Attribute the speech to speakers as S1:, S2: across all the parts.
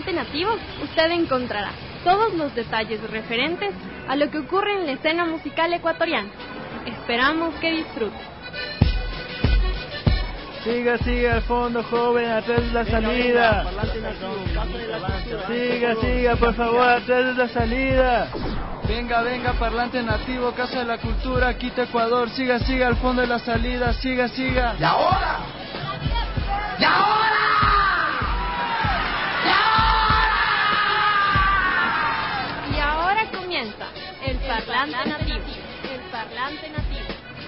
S1: parlante nativo, usted encontrará todos los detalles referentes a lo que ocurre en la escena musical ecuatoriana. Esperamos que disfrute.
S2: Siga, siga al fondo, joven, atrás de la salida. Siga, por favor, atrás de la salida.
S3: Venga, parlante nativo, Casa de la Cultura, Quito, Ecuador. Siga, al fondo de la salida, siga.
S4: ¡Y ahora! ¡Y ahora!
S1: Y ahora comienza el parlante nativo. El parlante nativo.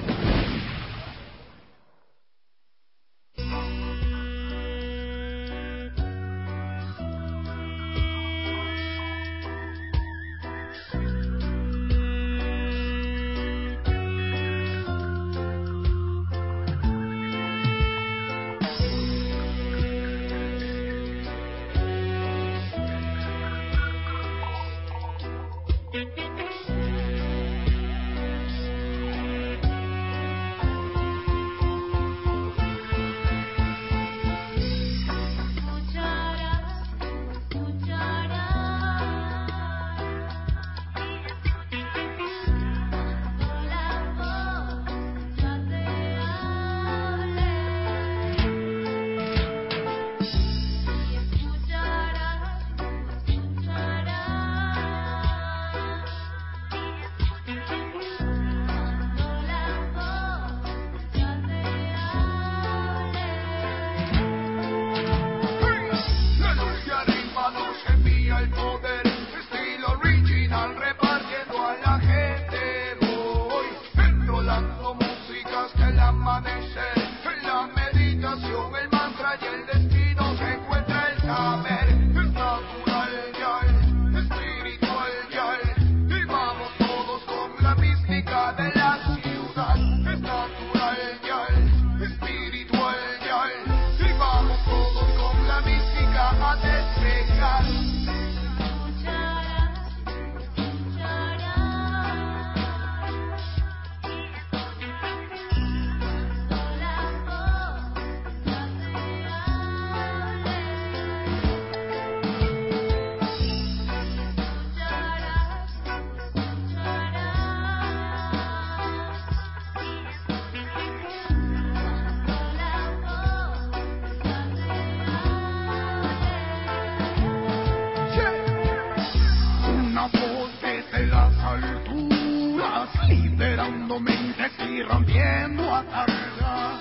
S4: Liberando mentes y rompiendo ataduras,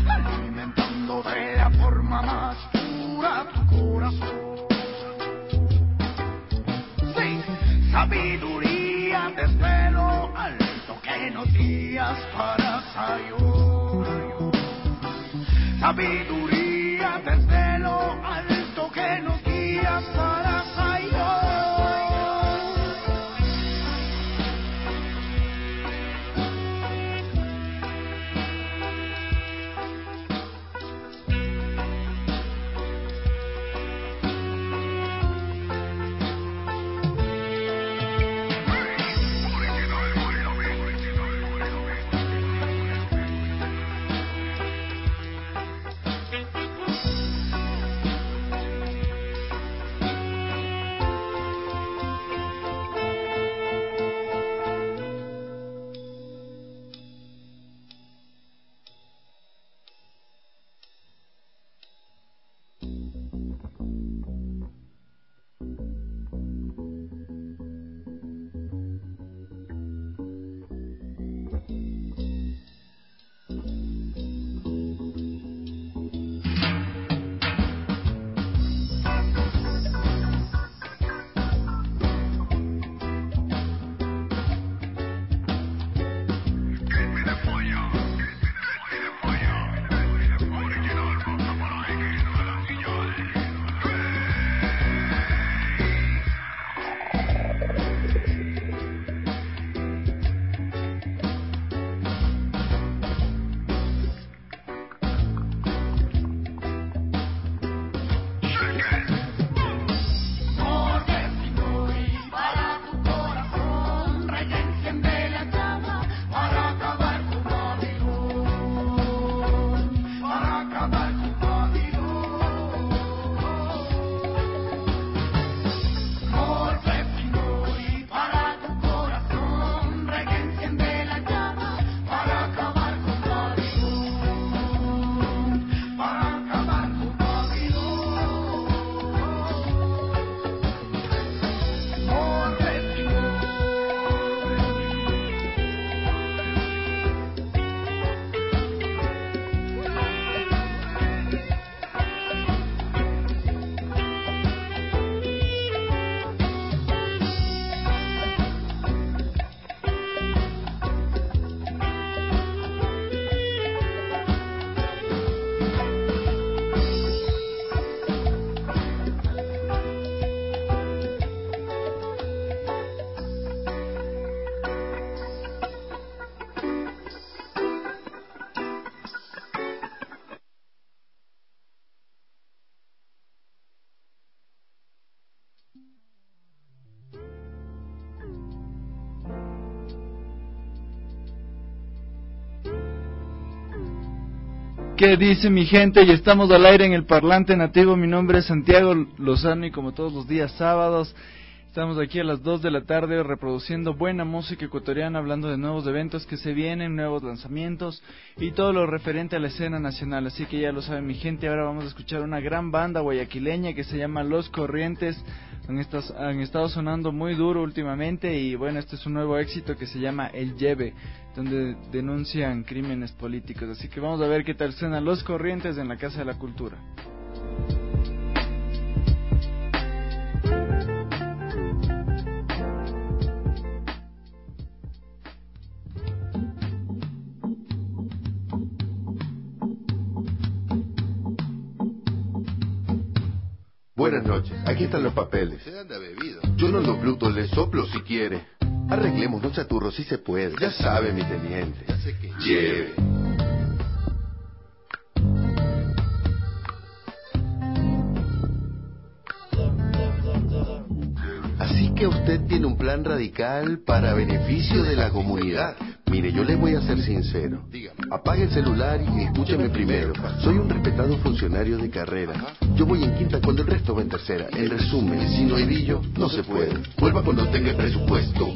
S4: alimentando de la forma más pura tu corazón. Sí, sabiduría desde lo alto que nos guías para Sayón. Sabiduría desde lo alto que nos guías para Sayón.
S2: ¿Qué dice mi gente? Y estamos al aire en el Parlante Nativo. Mi nombre es Santiago Lozano y como todos los días sábados estamos aquí a las 2 de la tarde reproduciendo buena música ecuatoriana, hablando de nuevos eventos que se vienen, nuevos lanzamientos y todo lo referente a la escena nacional. Así que ya lo saben mi gente, ahora vamos a escuchar una gran banda guayaquileña que se llama Los Corrientes. Han estado sonando muy duro últimamente y bueno, este es un nuevo éxito que se llama El Lleve, donde denuncian crímenes políticos. Así que vamos a ver qué tal suenan Los Corrientes en la Casa de la Cultura.
S5: Buenas noches, aquí están los papeles.
S6: Se anda bebido.
S5: Yo no lo bruto, le soplo si quiere. Arreglemos, no chaturro si se puede. Ya sabe, mi teniente.
S6: Ya sé que
S5: Lleve. Así que usted tiene un plan radical para beneficio de la comunidad. Mire, yo le voy a ser sincero.
S6: Dígame.
S5: Apague el celular y escúcheme primero. Soy un respetado funcionario de carrera. Yo voy en quinta cuando el resto va en tercera. En resumen, si no hay brillo, no se puede. Vuelva cuando tenga el presupuesto.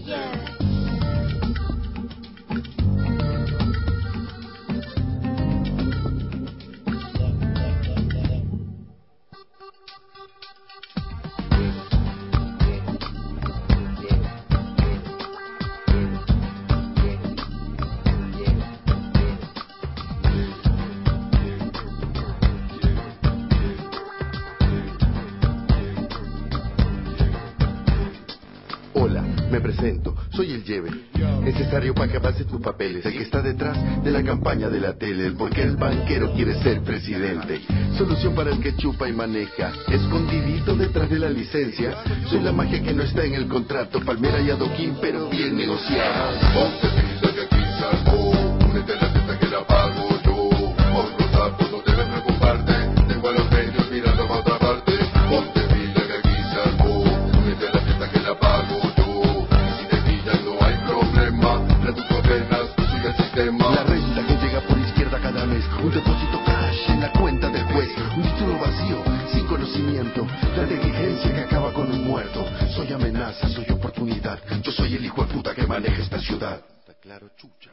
S5: Me presento, soy el Lleve, necesario para que avance tus papeles, el que está detrás de la campaña de la tele, el porque el banquero quiere ser presidente, solución para el que chupa y maneja, escondidito detrás de la licencia, soy la magia que no está en el contrato, palmera y adoquín, pero bien negociada.
S6: Ponte pila que aquí salgo, únete a la fiesta que la pago yo. Por los sapos no debes preocuparte, tengo a los medios mirando para otra parte. Ponte pila que aquí salgo, únete a la fiesta que la pago yo.
S5: La renta que llega por izquierda cada mes, un depósito cash en la cuenta del juez, un título vacío, sin conocimiento, la negligencia que acaba con un muerto. Soy amenaza, soy oportunidad, yo soy el hijo de puta que maneja esta ciudad. ¿Está claro, chucha?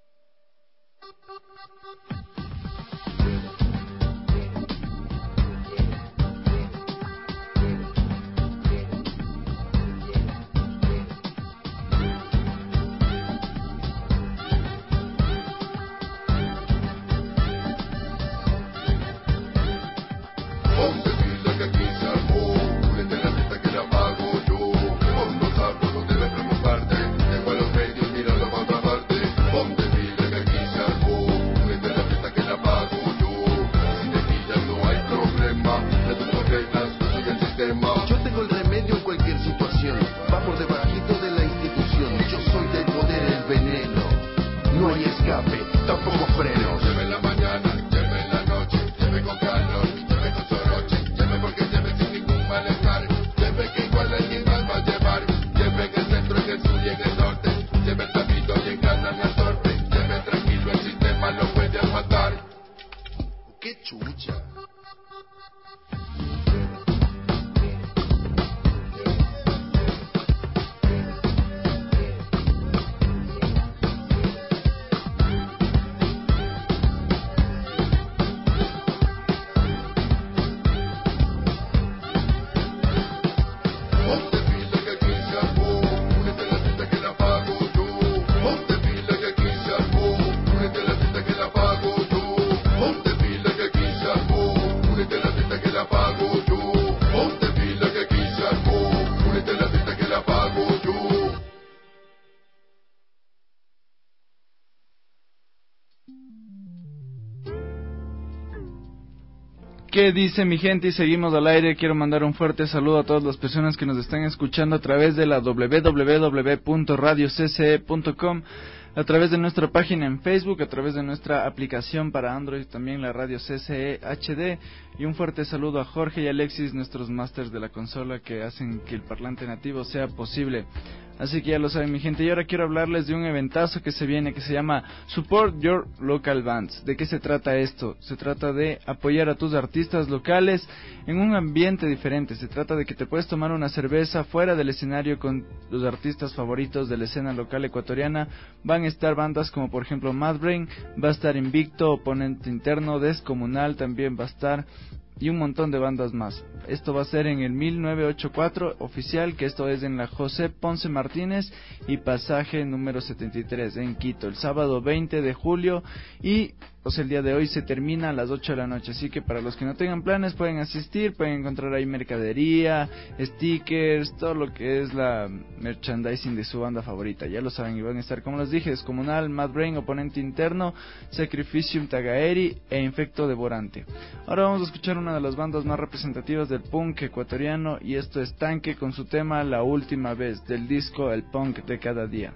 S6: Ponte pila que aquí salgo, únete a la fiesta que la pago yo. Por los sapos no debes preocuparte, tengo a los medios mirando para otra parte. Ponte pila que aquí salgo, únete a la fiesta que la pago yo. Si te pillan no hay problema, de tus ordenas yo soy el sistema.
S5: Yo tengo el remedio en cualquier situación, va por debajito de la institución. Yo soy del poder el veneno, no hay escape, tampoco frenos.
S6: Lleve en la mañana, lleve en la noche, lleve con calor, lleve con soroche, lleve porque lleve sin ningún malestar, lleve que igual alguien más va a llevar, lleve en el centro, en el sur y en el norte, lleve el tapito y en casa no sorte, lleve tranquilo, el sistema lo puede matar.
S5: ¡Qué chucha!
S6: Ponte pila que aquí salgo, únete a la fiesta que la pago yo. Ponte pila que aquí salgo, únete a la fiesta que la pago yo. Ponte pila que aquí salgo, únete a la fiesta que la pago yo. Ponte pila que aquí salgo, únete a la fiesta que la pago yo.
S2: ¿Qué dice mi gente? Y seguimos al aire. Quiero mandar un fuerte saludo a todas las personas que nos están escuchando a través de la www.radiocce.com, a través de nuestra página en Facebook, a través de nuestra aplicación para Android, también la radio CCE HD. Y un fuerte saludo a Jorge y Alexis, nuestros masters de la consola, que hacen que el parlante nativo sea posible. Así que ya lo saben, mi gente. Y ahora quiero hablarles de un eventazo que se viene, que se llama Support Your Local Bands. ¿De qué se trata esto? Se trata de apoyar a tus artistas locales en un ambiente diferente. Se trata de que te puedes tomar una cerveza fuera del escenario con los artistas favoritos de la escena local ecuatoriana. Van a estar bandas como por ejemplo Madbrain, va a estar Invicto, Oponente Interno, Descomunal también va a estar, y un montón de bandas más. Esto va a ser en el 1984 oficial, que esto es en la José Ponce Martínez y pasaje número 73 en Quito, el sábado 20 de julio, y el día de hoy se termina a las 8 de la noche, así que para los que no tengan planes pueden asistir, pueden encontrar ahí mercadería, stickers, todo lo que es la merchandising de su banda favorita, ya lo saben, y van a estar, como les dije, Descomunal, Madbrain, Oponente Interno, Sacrificium Tagaeri e Infecto Devorante. Ahora vamos a escuchar una de las bandas más representativas del punk ecuatoriano, y esto es Tanque con su tema La Última Vez, del disco El Punk de Cada Día.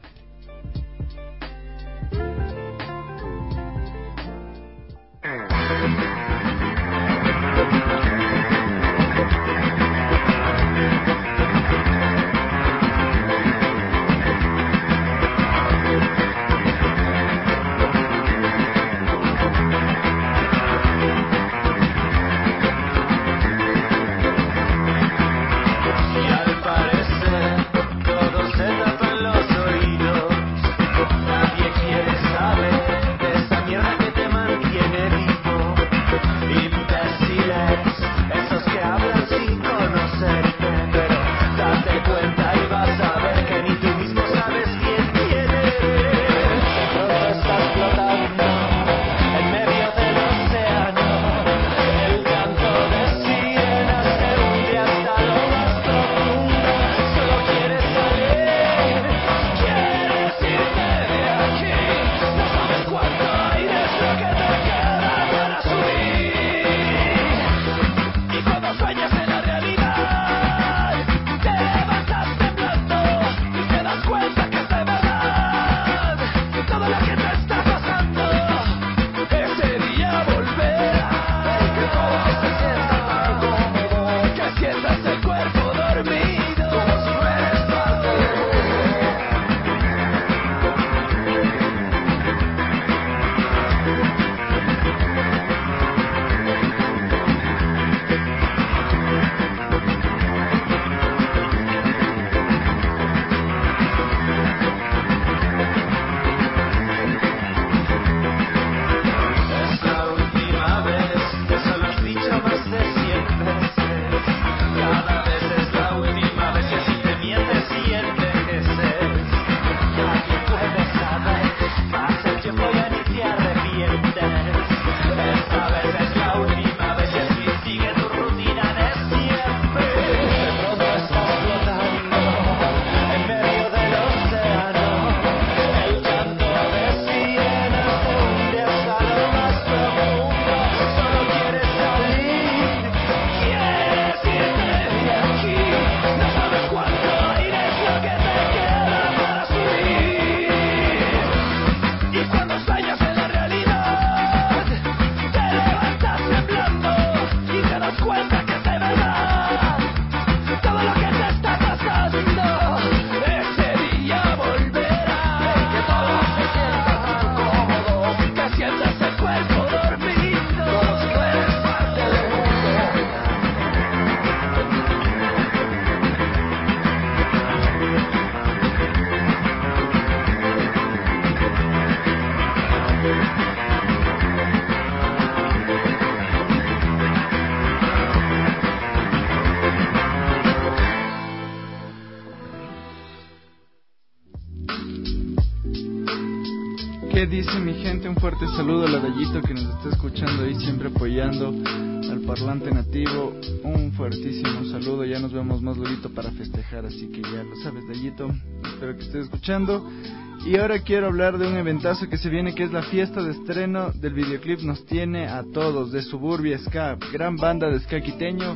S2: ¿Qué dice mi gente? Un fuerte saludo a la Dayito que nos está escuchando ahí, siempre apoyando al parlante nativo. Un fuertísimo saludo, ya nos vemos más luego para festejar, así que ya lo sabes, Dayito, espero que estés escuchando. Y ahora quiero hablar de un eventazo que se viene, que es la fiesta de estreno del videoclip Nos Tiene a Todos, de Suburbia Ska, gran banda de ska quiteño.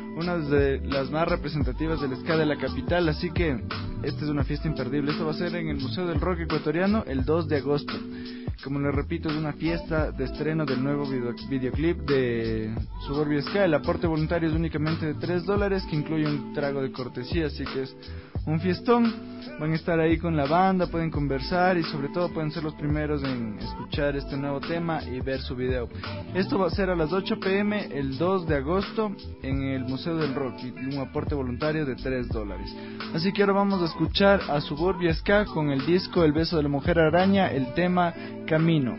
S2: una de las más representativas del ska de la capital, así que esta es una fiesta imperdible. Esto va a ser en el Museo del Rock Ecuatoriano el 2 de agosto. Como les repito, es una fiesta de estreno del nuevo videoclip de Suburbia Ska. El aporte voluntario es únicamente de $3, que incluye un trago de cortesía, así que es un fiestón. Van a estar ahí con la banda, pueden conversar y sobre todo pueden ser los primeros en escuchar este nuevo tema y ver su video. Esto va a ser a las 8 p.m. el 2 de agosto en el Museo del Rock, y un aporte voluntario de $3. Así que ahora vamos a escuchar a Suburbia Ska con el disco El beso de la mujer araña, el tema Camino.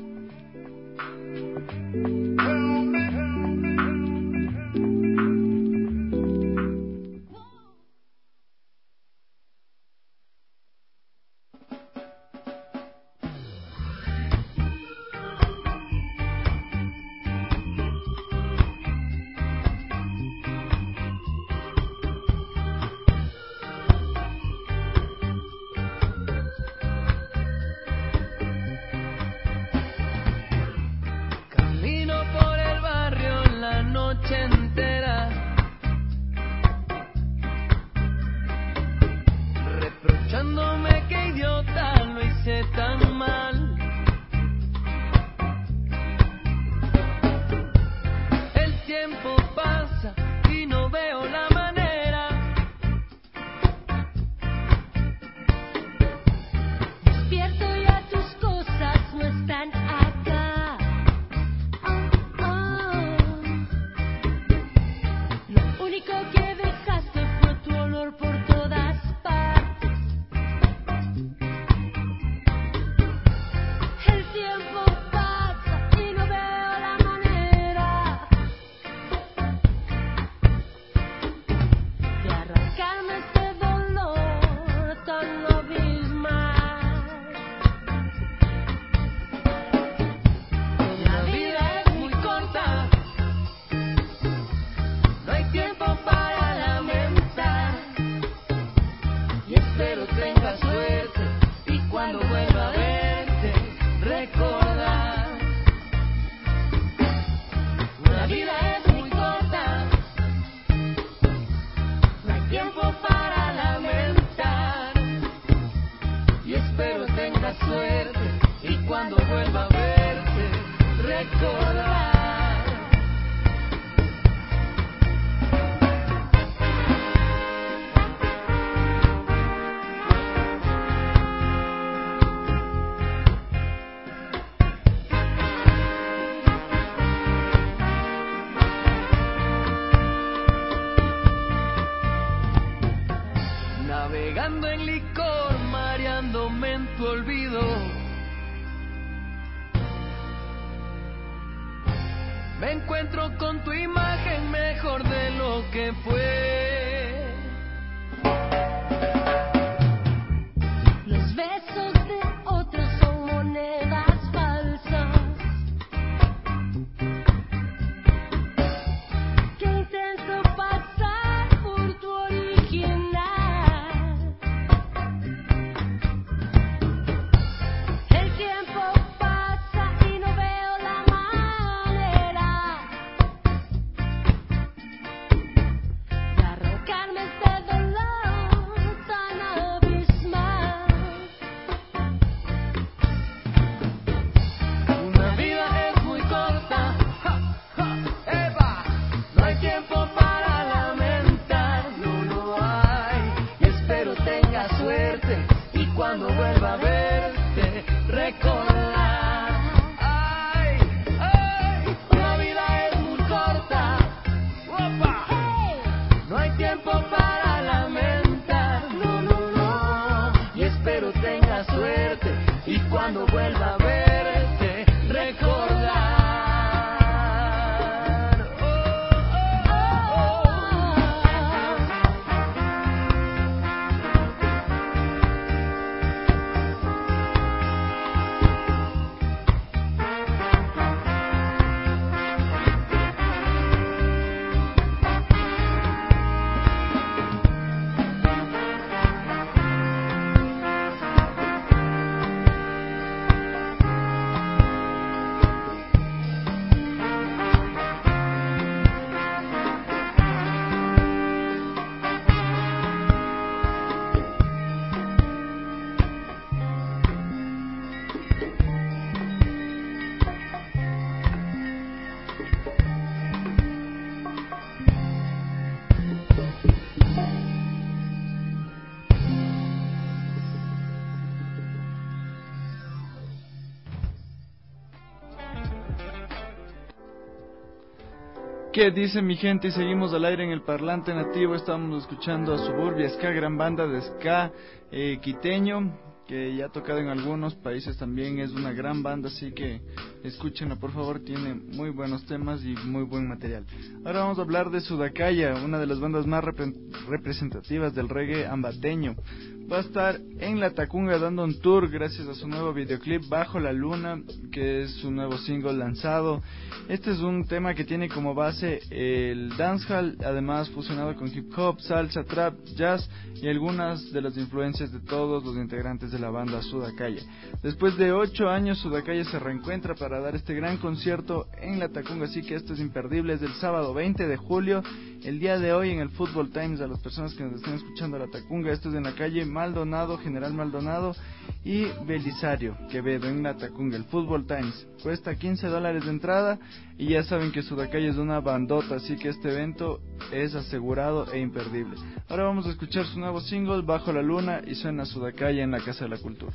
S2: ¿Qué dice mi gente? Y seguimos al aire en el parlante nativo. Estamos escuchando a Suburbia Ska, gran banda de ska quiteño, que ya ha tocado en algunos países también. Es una gran banda, así que escúchenla por favor, tiene muy buenos temas y muy buen material. Ahora vamos a hablar de Sudakaya, una de las bandas más representativas del reggae ambateño. Va a estar en La Tacunga dando un tour gracias a su nuevo videoclip Bajo la Luna, que es su nuevo single lanzado. Este es un tema que tiene como base el dancehall, además fusionado con hip hop, salsa, trap, jazz y algunas de las influencias de todos los integrantes de la banda Sudakaya. Después de 8 años, Sudakaya se reencuentra para dar este gran concierto en La Tacunga, así que esto es imperdible. Es el sábado 20 de julio, el día de hoy, en el Football Times. A las personas que nos estén escuchando, La Tacunga, esto es en la calle Maldonado, General Maldonado y Belisario Quevedo, en La Tacunga. El Football Times cuesta $15 de entrada, y ya saben que Sudakaya es una bandota, así que este evento es asegurado e imperdible. Ahora vamos a escuchar su nuevo single Bajo la Luna, y suena Sudakaya en la Casa de la Cultura.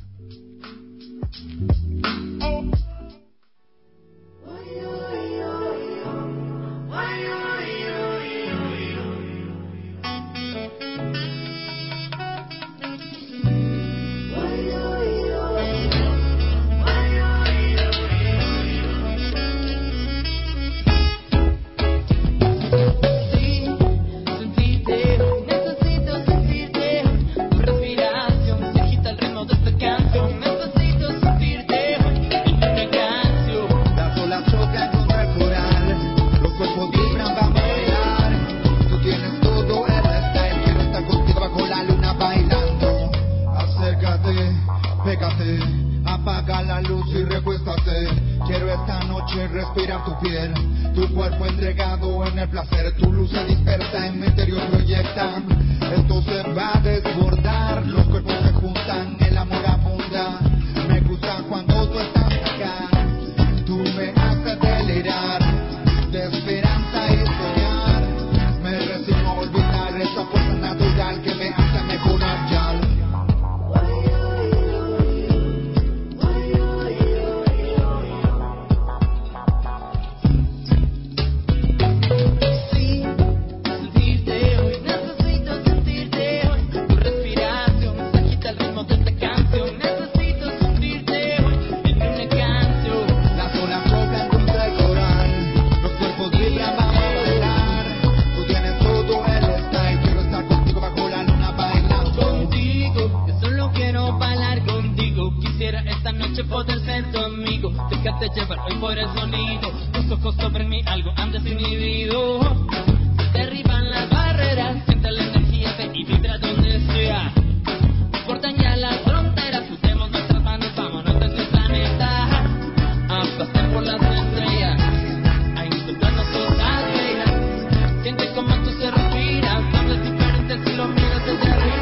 S7: Apaga la luz y recuéstate. Quiero esta noche respirar tu piel, tu cuerpo entregado en el placer. Tu luz se dispersa, en mi interior proyecta. Esto se va a desbordar, los cuerpos se juntan, el amor abunda. Me gusta cuando tú estás acá, tú me haces delirar de esperanza y soñar. Me resigno a olvidar esa fuerza natural que me hace mejorar ya.
S8: Poder ser tu amigo, déjate llevar hoy por el sonido. Tus ojos sobre mí, algo han desinhibido. Se derriban las barreras, siente la energía, ve y vibra donde sea. No importan ya las fronteras, usemos nuestras manos, vámonos de este planeta. A pasar por las estrellas, a insultarnos cosas bellas. Siente como tú se respiras, todo es diferente si lo miras desde arriba.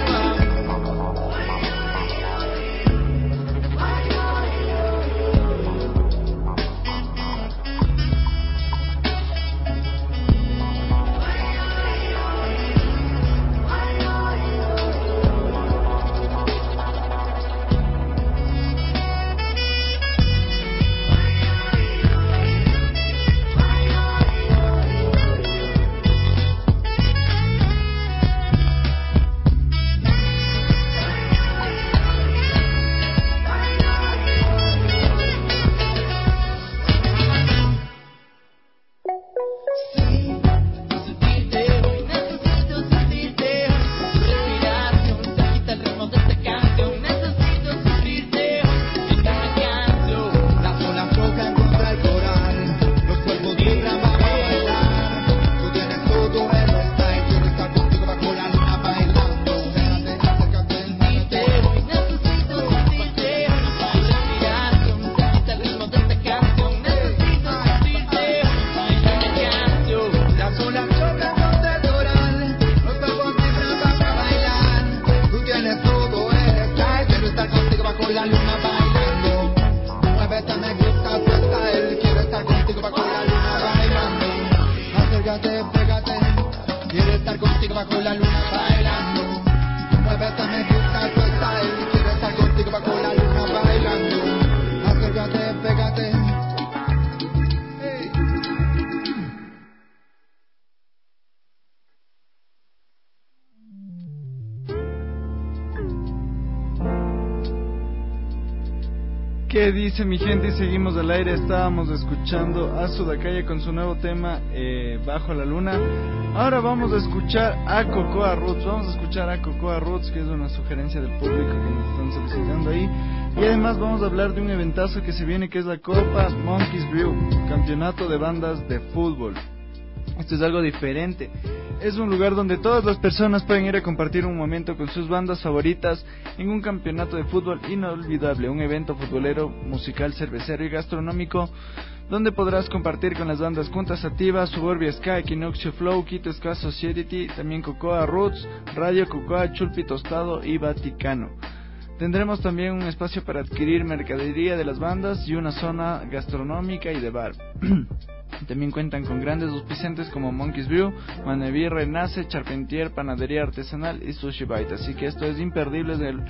S2: ¿Qué dice mi gente? Y seguimos al aire. Estábamos escuchando a Sudakaya con su nuevo tema Bajo la Luna. Ahora vamos a escuchar a Cocoa Roots. Vamos a escuchar a Cocoa Roots, que es una sugerencia del público que nos están solicitando ahí. Y además vamos a hablar de un eventazo que se viene, que es la Copa Monkeys Brew, campeonato de bandas de fútbol. Esto es algo diferente. Es un lugar donde todas las personas pueden ir a compartir un momento con sus bandas favoritas en un campeonato de fútbol inolvidable, un evento futbolero, musical, cervecero y gastronómico, donde podrás compartir con las bandas Junta Sativa, Suburbia Ska, Equinoccio Flow, Quito Ska Society, también Cocoa Roots, Radio Cocoa, Chulpi Tostado y Vaticano. Tendremos también un espacio para adquirir mercadería de las bandas y una zona gastronómica y de bar. También cuentan con grandes auspiciantes como Monkeys Brew, Maneví, Renace, Charpentier, Panadería Artesanal y Sushi Bite. Así que esto es imperdible.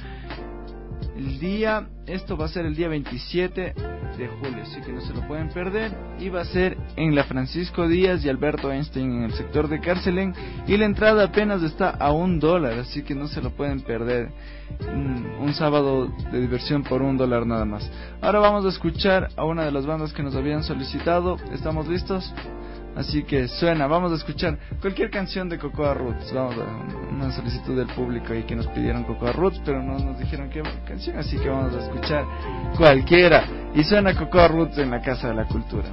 S2: Esto va a ser el día 27 de julio, así que no se lo pueden perder. Y va a ser en la Francisco Díaz y Alberto Einstein, en el sector de Carcelén, y la entrada apenas está a $1, así que no se lo pueden perder. Un sábado de diversión por $1 nada más. Ahora vamos a escuchar a una de las bandas que nos habían solicitado. ¿Estamos listos? Así que suena, vamos a escuchar cualquier canción de Cocoa Roots. Vamos a una solicitud del público ahí que nos pidieron Cocoa Roots, pero no nos dijeron qué canción, así que vamos a escuchar cualquiera. Y suena Cocoa Roots en la Casa de la Cultura.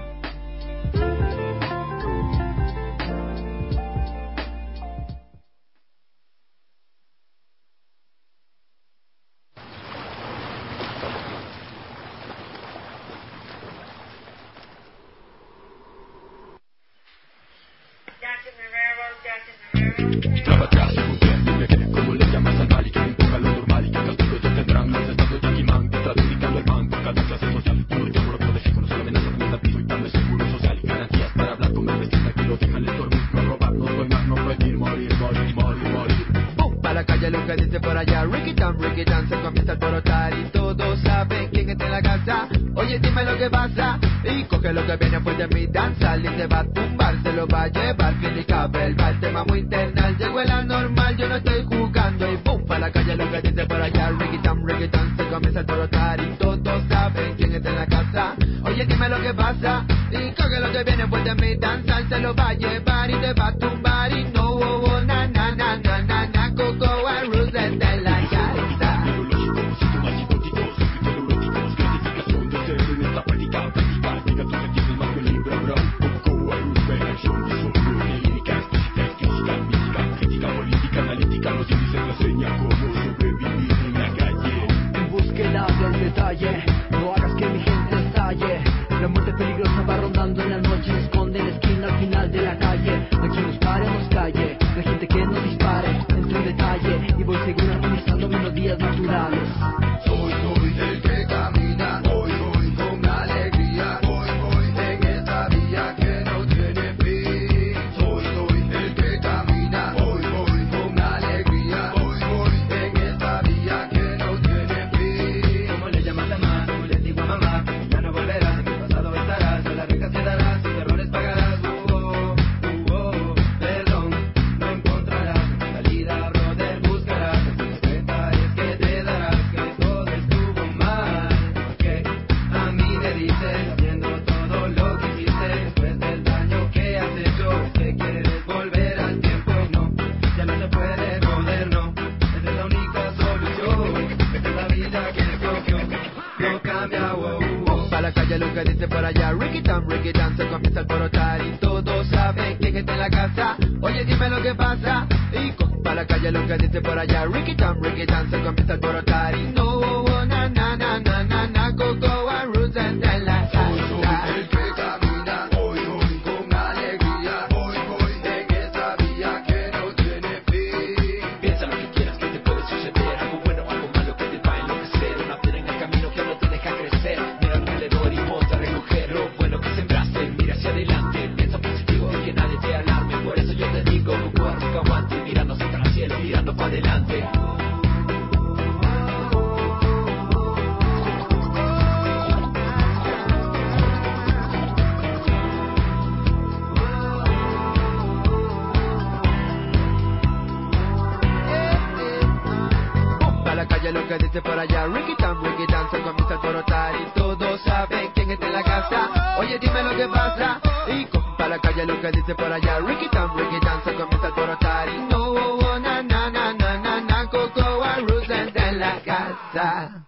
S9: calle lo que dice por allá. Ricky Tan, se comienza a alborotar y todos saben quién está en la casa. Oye, dime lo que pasa. Y para la calle lo que dice por allá. Ricky Tan, se comienza a alborotar y no, na, na, na, na, na, na, Coco a Rusen en la casa.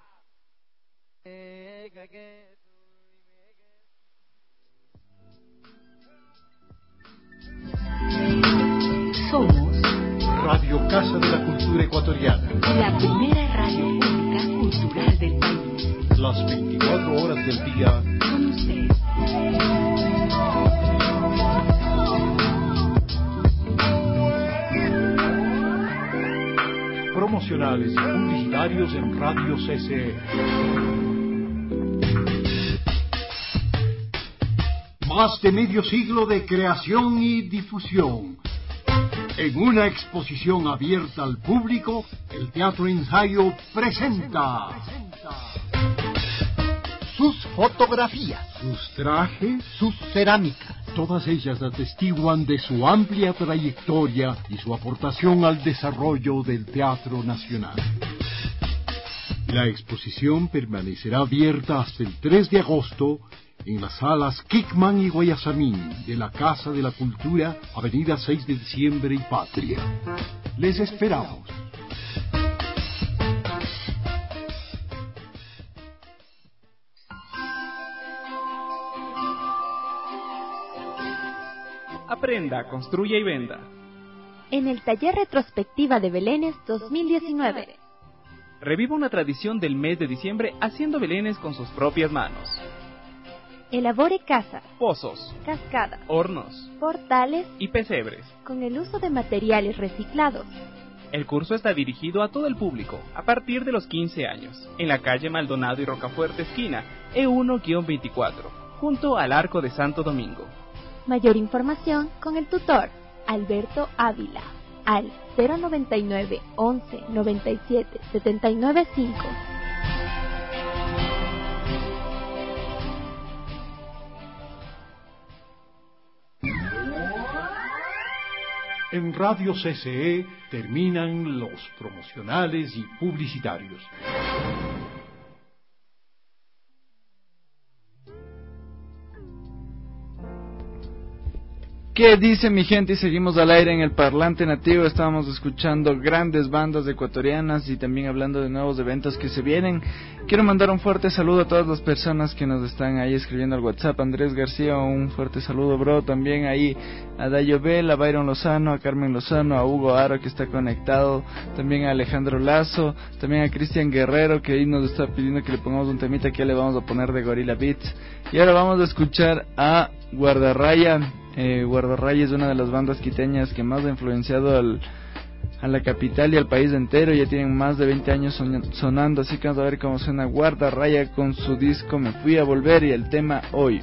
S10: Somos
S11: Radio Casa de la Cultura Ecuatoriana,
S10: la primera radio pública cultural del país.
S11: Las 24 horas del día
S10: Con usted.
S11: Promocionales y publicitarios en Radio CCE. Más de medio siglo de creación y difusión. En una exposición abierta al público, el Teatro Ensayo presenta sus fotografías, sus trajes, sus cerámicas. Todas ellas atestiguan de su amplia trayectoria y su aportación al desarrollo del Teatro Nacional. La exposición permanecerá abierta hasta el 3 de agosto en las salas Kickman y Guayasamín de la Casa de la Cultura, Avenida 6 de Diciembre y Patria. Les esperamos.
S12: Aprenda, construya y venda.
S1: En el taller Retrospectiva de Belénes 2019.
S12: Reviva una tradición del mes de diciembre haciendo belenes con sus propias manos.
S1: Elabore casas,
S12: pozos,
S1: cascadas,
S12: hornos,
S1: portales
S12: y pesebres
S1: con el uso de materiales reciclados.
S12: El curso está dirigido a todo el público a partir de los 15 años, en la calle Maldonado y Rocafuerte esquina, E1-24, junto al Arco de Santo Domingo.
S1: Mayor información con el tutor Alberto Ávila al 099 11 97 79 5.
S11: En Radio CCE terminan los promocionales y publicitarios.
S2: ¿Qué dice mi gente? Y seguimos al aire en el Parlante Nativo. Estábamos escuchando grandes bandas ecuatorianas y también hablando de nuevos eventos que se vienen. Quiero mandar un fuerte saludo a todas las personas que nos están ahí escribiendo al WhatsApp. Andrés García, un fuerte saludo, bro. También ahí a Dayo Bell, a Byron Lozano, a Carmen Lozano, a Hugo Aro, que está conectado. También a Alejandro Lazo, también a Cristian Guerrero, que ahí nos está pidiendo que le pongamos un temita que ya le vamos a poner de Gorilla Beats. Y ahora vamos a escuchar a Guardarraya. Guardarraya es una de las bandas quiteñas que más ha influenciado a la capital y al país entero. Ya tienen más de 20 años sonando, así que vamos a ver cómo suena Guardarraya con su disco Me Fui a Volver y el tema Hoy.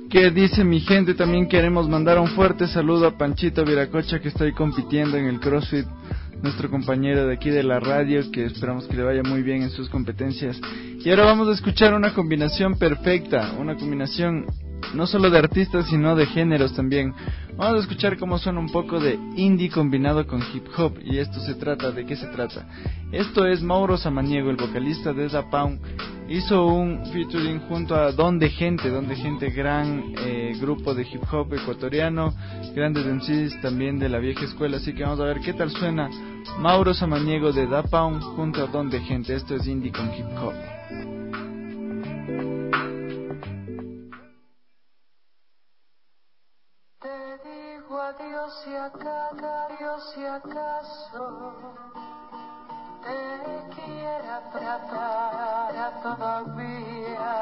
S2: ¿Qué dice mi gente? También queremos mandar un fuerte saludo a Panchito Viracocha, que está ahí compitiendo en el CrossFit, nuestro compañero de aquí de la radio, que esperamos que le vaya muy bien en sus competencias. Y ahora vamos a escuchar una combinación perfecta, una combinación no solo de artistas sino de géneros también. Vamos a escuchar cómo suena un poco de indie combinado con hip hop. Y ¿de qué se trata? Esto es Mauro Samaniego, el vocalista de Da Pound. Hizo un featuring junto a Donde Gente, gran grupo de hip hop ecuatoriano, grandes MCs también de la vieja escuela. Así que vamos a ver qué tal suena Mauro Samaniego de Da Pound junto a Donde Gente. Esto es indie con hip hop.
S13: Adiós si acaso te quiera tratar todavía.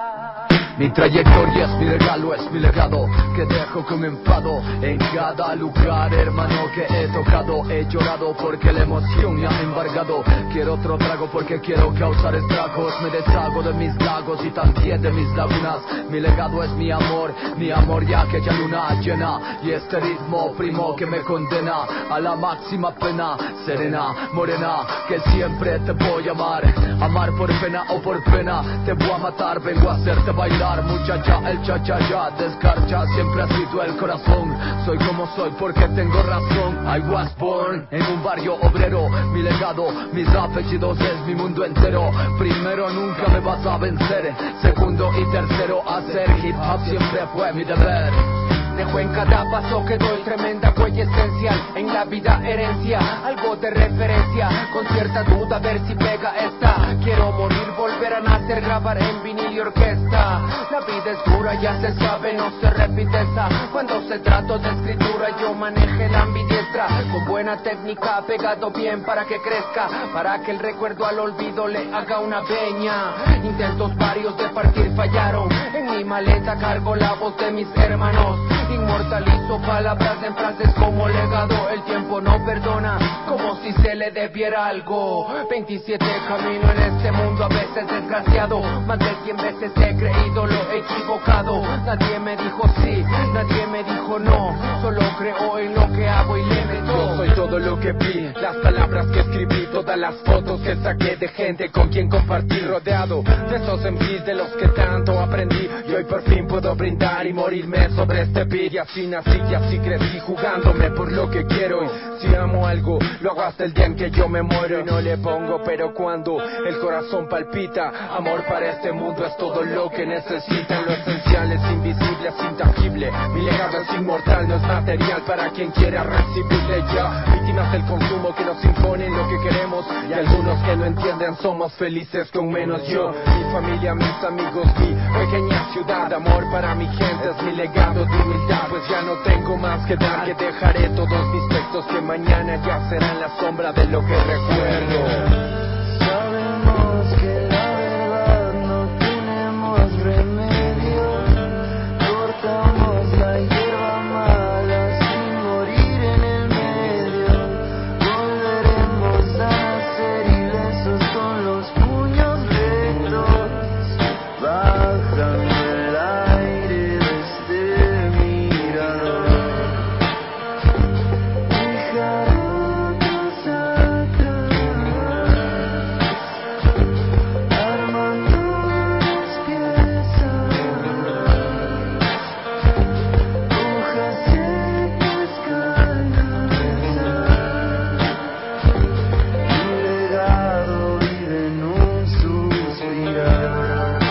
S14: Mi trayectoria es mi regalo, es mi legado, que dejo que me enfado en cada lugar, hermano, que he tocado. He llorado porque la emoción me ha embargado. Quiero otro trago porque quiero causar estragos. Me deshago de mis lagos y también de mis lagunas. Mi legado es mi amor y aquella luna llena. Y este ritmo primo que me condena a la máxima pena. Serena, morena, que siempre te voy a amar. Amar por pena o por pena, te voy a matar, vengo a hacerte bailar. Muchacha, el cha-cha-ya, descarcha, siempre ha sido el corazón. Soy como soy porque tengo razón. I was born en un barrio obrero. Mi legado, mis apellidos es mi mundo entero. Primero, nunca me vas a vencer. Segundo y tercero, hacer hip hop siempre fue mi deber. Dejo en cada paso que doy tremenda huella esencial. En la vida herencia, algo de referencia. Con cierta duda a ver si pega esta. Quiero morir, volver a nacer, grabar en vinil y orquesta. La vida es dura, ya se sabe, no se repite esa. Cuando se trata de escritura yo maneje la ambidiestra. Con buena técnica, pegado bien para que crezca. Para que el recuerdo al olvido le haga una peña. Intentos varios de partir fallaron. En mi maleta cargo la voz de mis hermanos. Inmortalizo palabras en frases como legado. El tiempo no perdona, como si se le debiera algo. 27 camino en este mundo, a veces desgraciado. Más de 100 veces he creído lo equivocado. Nadie me dijo sí, nadie me dijo no. Solo creo en lo que hago y le meto. Yo soy todo lo que vi, las palabras que escribí, todas las fotos que saqué de gente con quien compartí, rodeado de esos MCs de los que tanto aprendí. Y hoy por fin puedo brindar y morirme sobre este beat. Y así nací y así crecí, jugándome por lo que quiero. Y si amo algo, lo hago hasta el día en que yo me muero. Y no le pongo pero cuando el corazón palpita. Amor para este mundo es todo lo que necesitan. Lo esencial es invisible, es intangible. Mi legado es inmortal, no es material para quien quiera recibirle ya. Víctimas del consumo que nos imponen lo que queremos. Y algunos que no entienden, somos felices con menos. Yo, mi familia, mis amigos, mi pequeña ciudad. Amor para mi gente es mi legado de humildad. Pues ya no tengo más que dar, que dejaré todos mis textos que mañana ya serán la sombra de lo que recuerdo.
S13: Sabemos que la verdad no tenemos remedio. Cortamos la hierba mala sin morir en el medio. Volveremos a nacer ilesos con los puños rectos. Bajando el aire desde mi mirador. Dejaremos atrás, armando las piezas, hojas secas calladas. Mi legado vive en un suspirar.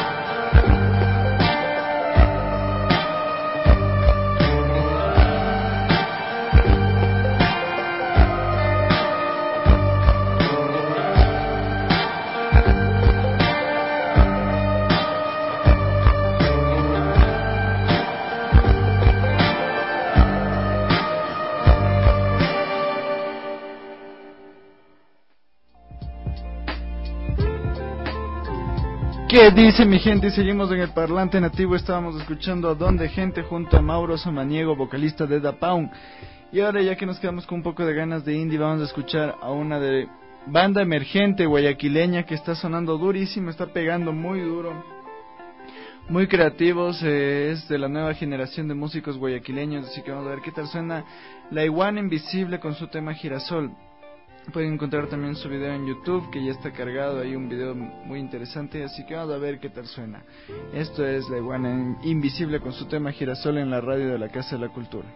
S2: ¿Qué dice mi gente? Seguimos en el parlante nativo. Estábamos escuchando a Donde Gente junto a Mauro Samaniego, vocalista de Da Pound. Y ahora, ya que nos quedamos con un poco de ganas de indie, vamos a escuchar a una de banda emergente guayaquileña que está sonando durísimo, está pegando muy duro. muy creativos, es de la nueva generación de músicos guayaquileños, así que vamos a ver qué tal suena La Iguana Invisible con su tema Girasol. Pueden encontrar también su video en YouTube, que ya está cargado, hay un video muy interesante, así que vamos a ver qué tal suena. Esto es La Iguana Invisible con su tema Girasol en la radio de la Casa de la Cultura.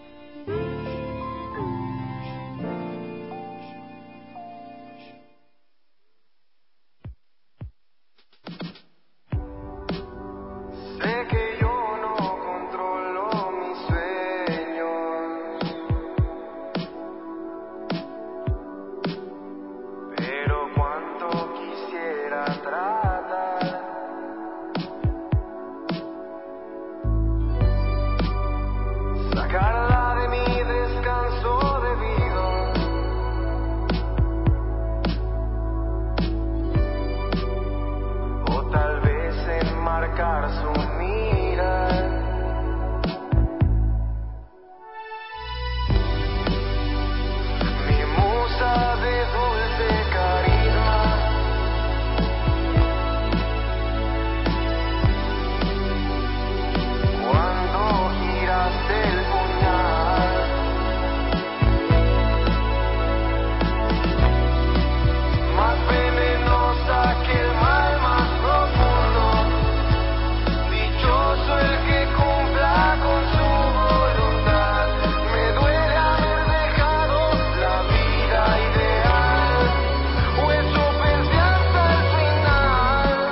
S13: Sé que yo no controlo mis sueños, pero cuánto quisiera tratar. Sacarla de mi descanso debido, o tal vez enmarcar su mirar. Mi musa de dulce carisma, cuando giraste el puñal, más venenosa que el mal más profundo. Dichoso el que cumpla con su voluntad. Me duele haber dejado la vida ideal, o eso pensé hasta el final.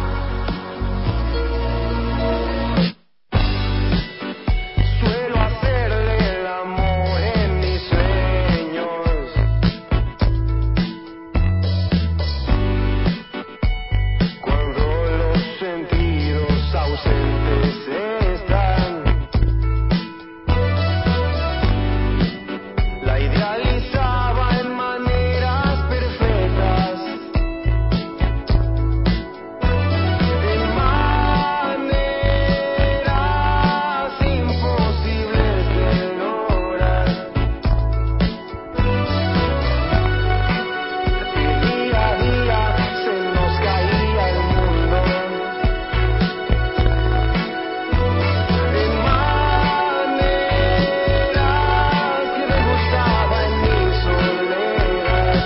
S13: Suelo hacerle el amor en mis sueños, cuando los sentidos ausentes están. La idealizaba en maneras perfectas, en maneras imposibles de lograr. Día a día se nos caía el mundo, en maneras que me gustaba en mi soledad.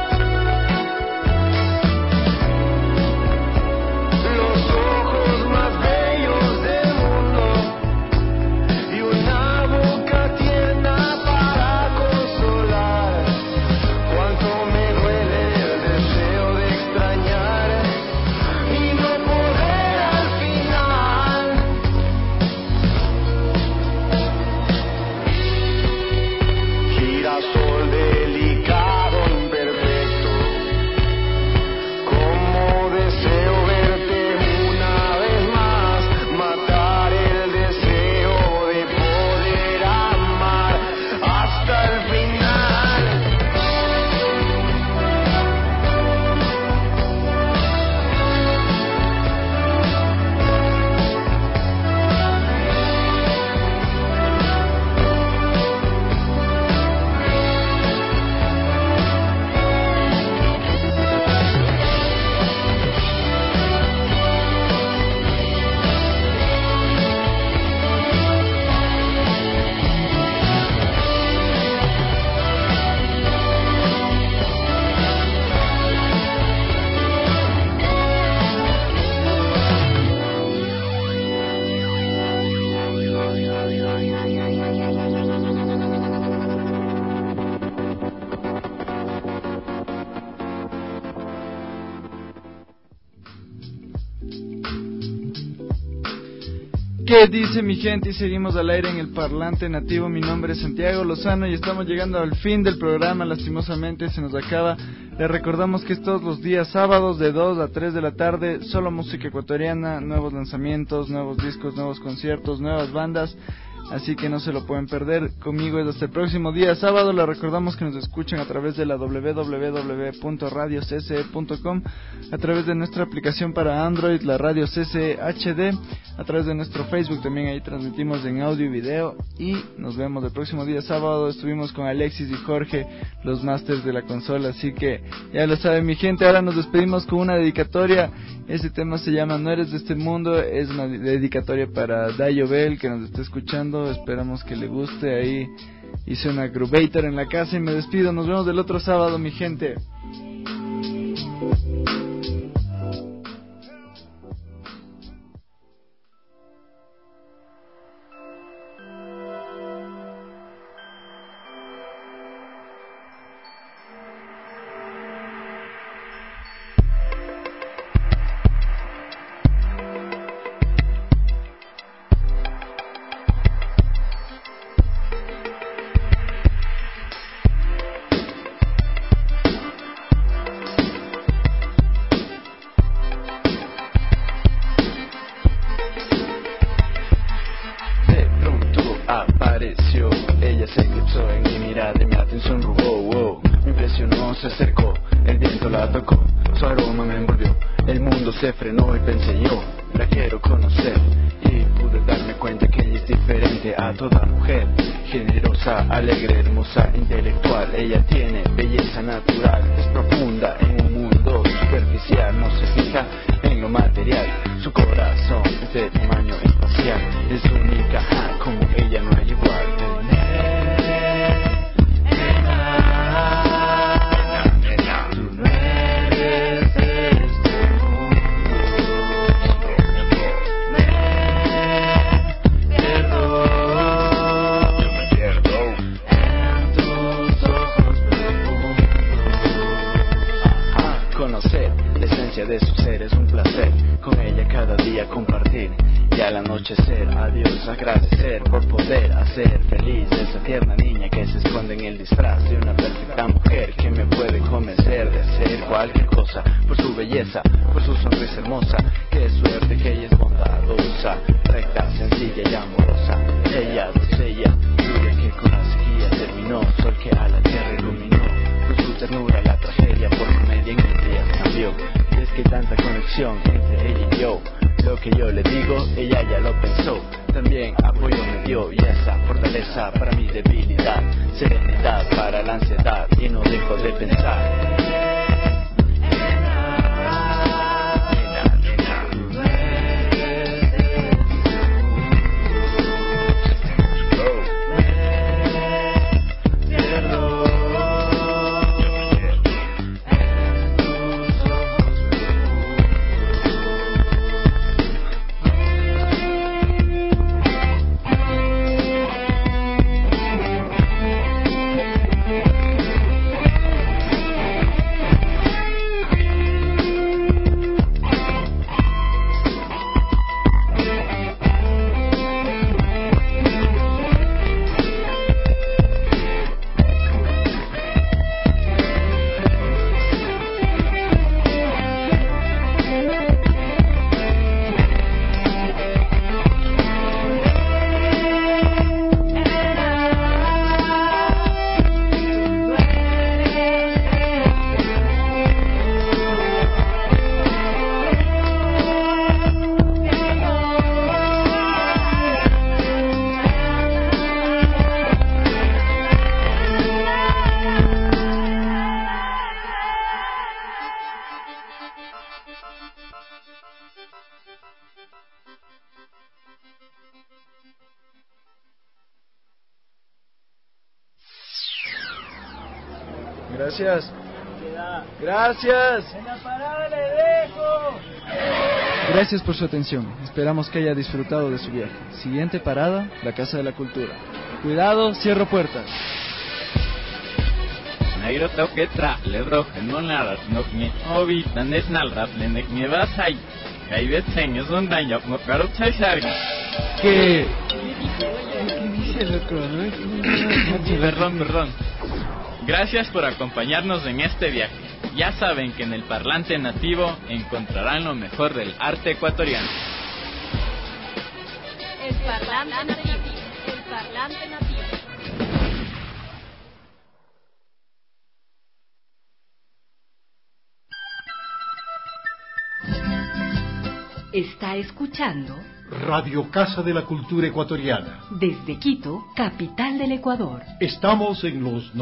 S13: Los ojos más bellos del mundo y una boca tierna para consolar. Cuánto me duele el deseo de extrañar y no poder al final. Girasol delicado, imperfecto, como deseo verte una vez más, matar el deseo de poder amar hasta el final.
S2: ¿Qué dice mi gente? Y seguimos al aire en el Parlante Nativo. Mi nombre es Santiago Lozano y estamos llegando al fin del programa. Lastimosamente se nos acaba. Les recordamos que es todos los días sábados de 2 a 3 de la tarde. Solo música ecuatoriana, nuevos lanzamientos, nuevos discos, nuevos conciertos, nuevas bandas. así que no se lo pueden perder. Conmigo es hasta el próximo día sábado. Les recordamos que nos escuchan a través de la www.radiocce.com, a través de nuestra aplicación para Android, la Radio CCE HD, a través de nuestro Facebook, también ahí transmitimos en audio y video, y nos vemos el próximo día sábado. Estuvimos con Alexis y Jorge, los masters de la consola, así que ya lo saben mi gente. Ahora nos despedimos con una dedicatoria. Este tema se llama No eres de este mundo, es una dedicatoria para Dayo Bell, que nos está escuchando, esperamos que le guste. Ahí hice una groovator en la casa y me despido. Nos vemos el otro sábado mi gente.
S15: Ella se eclipsó en mi mirada y mi atención robó, wow. Me impresionó, se acercó, el viento la tocó, su aroma me envolvió, el mundo se frenó y pensé yo, la quiero conocer. Y pude darme cuenta que ella es diferente a toda mujer, generosa, alegre, hermosa, intelectual. Ella tiene belleza natural, es profunda en un mundo superficial, no se fija en lo material, su corazón es de tamaño espacial, es única, como ella no hay igual. De su ser es un placer, con ella cada día compartir y al anochecer a Dios agradecer por poder hacer feliz esa tierna niña que se esconde en el disfraz de una perfecta mujer que me puede convencer de hacer cualquier cosa por su belleza, por su sonrisa hermosa. Qué suerte que ella es bondadosa, recta, sencilla y amorosa. Ella, doncella, lluvia que con la sequía terminó, sol que a la tierra iluminó, con su ternura la tragedia por comedia en mis días cambió. Es que tanta conexión entre ella y yo, lo que yo le digo, ella ya lo pensó, también apoyo me dio, y esa fortaleza para mi debilidad, serenidad para la ansiedad, y no dejo de pensar.
S2: Gracias. Gracias.
S3: En la parada le dejo.
S2: Gracias por su atención. Esperamos que haya disfrutado de su viaje. Siguiente parada, la Casa de la Cultura. Cuidado, cierro puertas.
S16: Nairo toque tra, lebro, no nada, no me obi, tan es nalrat, le me vas ahí. Ahí ves seños, un daño, no caro chasarga.
S2: ¿Qué?
S16: ¿Qué dice loco? Perdón. Gracias por acompañarnos en este viaje. Ya saben que en el Parlante Nativo encontrarán lo mejor del arte ecuatoriano.
S1: El Parlante Nativo. Parlante Nativo.
S10: Está escuchando
S11: Radio Casa de la Cultura Ecuatoriana.
S10: desde Quito, capital del Ecuador.
S11: Estamos en los